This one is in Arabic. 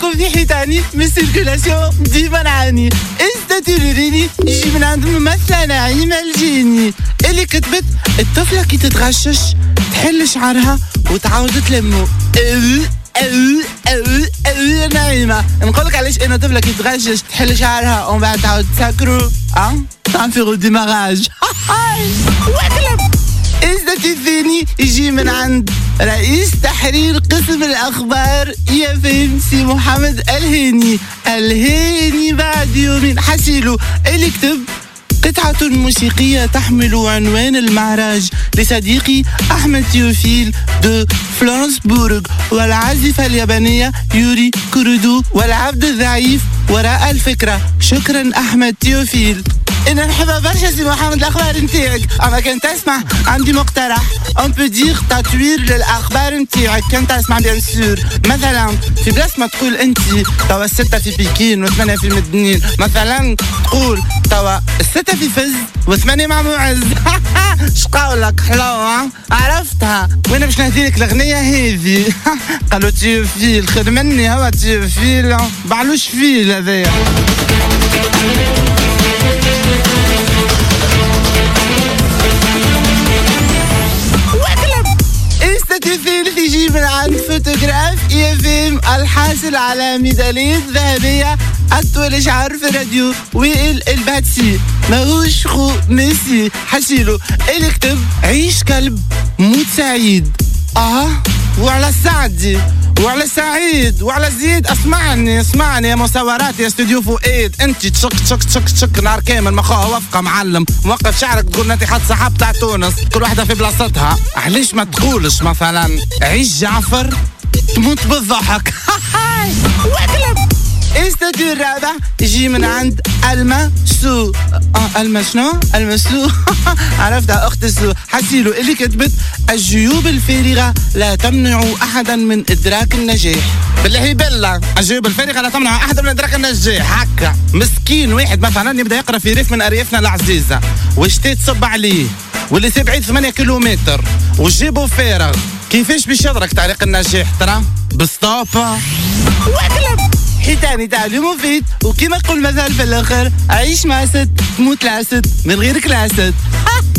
لكم في حيتاني من السيركولاسيون ديما نعاني. استتوليني يجي من عند ممثلة نعيمة الجيني اللي كتبت الطفلة كي تتغشش تحل شعرها وتعاود تلمو. نعيمة نقولك علاش انا طفلة كي تغشش تحل شعرها ومن بعد تعاود تسكرو تنفيرو ديماراج. استتوليني يجي من عند رئيس تحرير قسم الأخبار يا فهم سي محمد الهيني بعد يومين حسيلو اللي كتب قطعة موسيقية تحمل عنوان المعراج لصديقي أحمد تيوفيل دو فلورنسبورغ والعازفة اليابانية يوري كورودو والعبد الضعيف وراء الفكرة. شكرا أحمد تيوفيل. انا نحب برشا سي محمد الاخبار نتاعك، اما كان تسمع عندي مقترح اون بو دير تطوير للاخبار نتاعك. كان تسمع بيان سور مثلا في بلاصه ما تقول انت توا 6 في بكين و8 في مدنين، مثلا تقول توا 6 في فز و8 مع معز. شقاولك حلوه عرفتها. وانا باش نهديلك الاغنيه هذه. قالوا تيوفيل خير مني هو تيوفيل بعلوش فيل هذايا. استتفيل تيجي من عند فوتوغراف يفهم الحاصل على ميدالية ذهبية أطول شعر في راديو وائل الباتسي ماهوش خو ميسي حشيلو اللي كتب عيش كلب موت سعيد. وعلى السعدي وعلى سعيد وعلى زيد. اسمعني يا مصورات يا استوديو فؤاد، انت تشك نهار كامل مخها وفقه معلم موقف شعرك تقول انت حد صحاب تاع تونس كل واحده في بلاصتها. علاش ما تقولش مثلا عيش جعفر تموت بالضحك. استوديو الرابع يجي من عند المسو. المسنو عرفتها اخت السو حسيلو اللي كتبت الجيوب الفارغه لا تمنع احدا من ادراك النجاح. بالله بالله الجيوب الفارغه لا تمنع احدا من ادراك النجاح. هكا مسكين واحد مثلا يبدا يقرا في ريف من اريافنا العزيزه والشتاء تصب عليه واللي بعيد 8 كيلومتر وجيبه فارغ، كيفاش باش يدرك طريق النجاح؟ ترى بالستوبه حيتاني تاع اليوم مفيد. وكما يقول مثال في الاخر عيش مع ست تموت العسد من غير كلاسد.